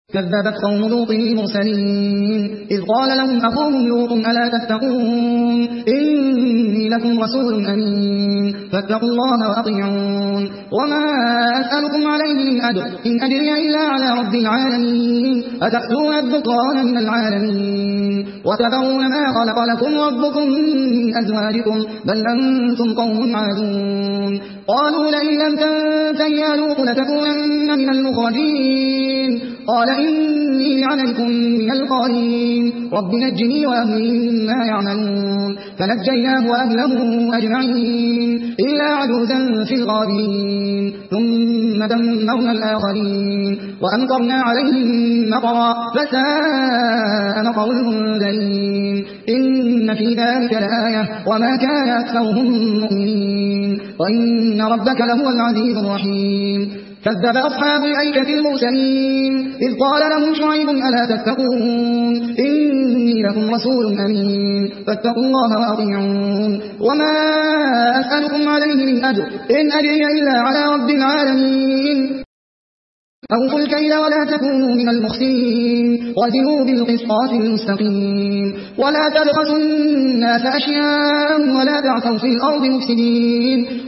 كذبت قوم لوط المرسلين إذ قال لهم أخوهم لوط ألا تتقون إني لكم رسول أمين فاتقوا الله وأطيعون وما أسألكم عليه من أجر إن أجري إلا على رب العالمين أتأتون الذكران من العالمين وتذرون ما خلق لكم ربكم من أزواجكم بل أنتم قوم عادون قالوا لئن لم تنته يا لوط لتكونن من المخرجين قال إني لعملكم من القالين رب نجني وأهلي مما يعملون فنجيناه وأهله أجمعين إلا عجوزا في الغابرين ثم دمرنا الآخرين وأمطرنا عليهم مطرا فساء مطر المنذرين إن في ذلك لآية وما كان أكثرهم مؤمنين وإن ربك لهو العزيز الرحيم كذب أصحاب الأيكة المرسلين إذ قال لهم شعيب ألا تتقون إني لكم رسول أمين فاتقوا الله وأطيعون وما أسألكم عليه من أجر إن أجري إلا على رب العالمين أوفوا الكيل ولا تكونوا من المخسرين وزنوا بالقسطاس المستقيم ولا تبخسوا الناس أشياءهم ولا تعثوا في الأرض مفسدين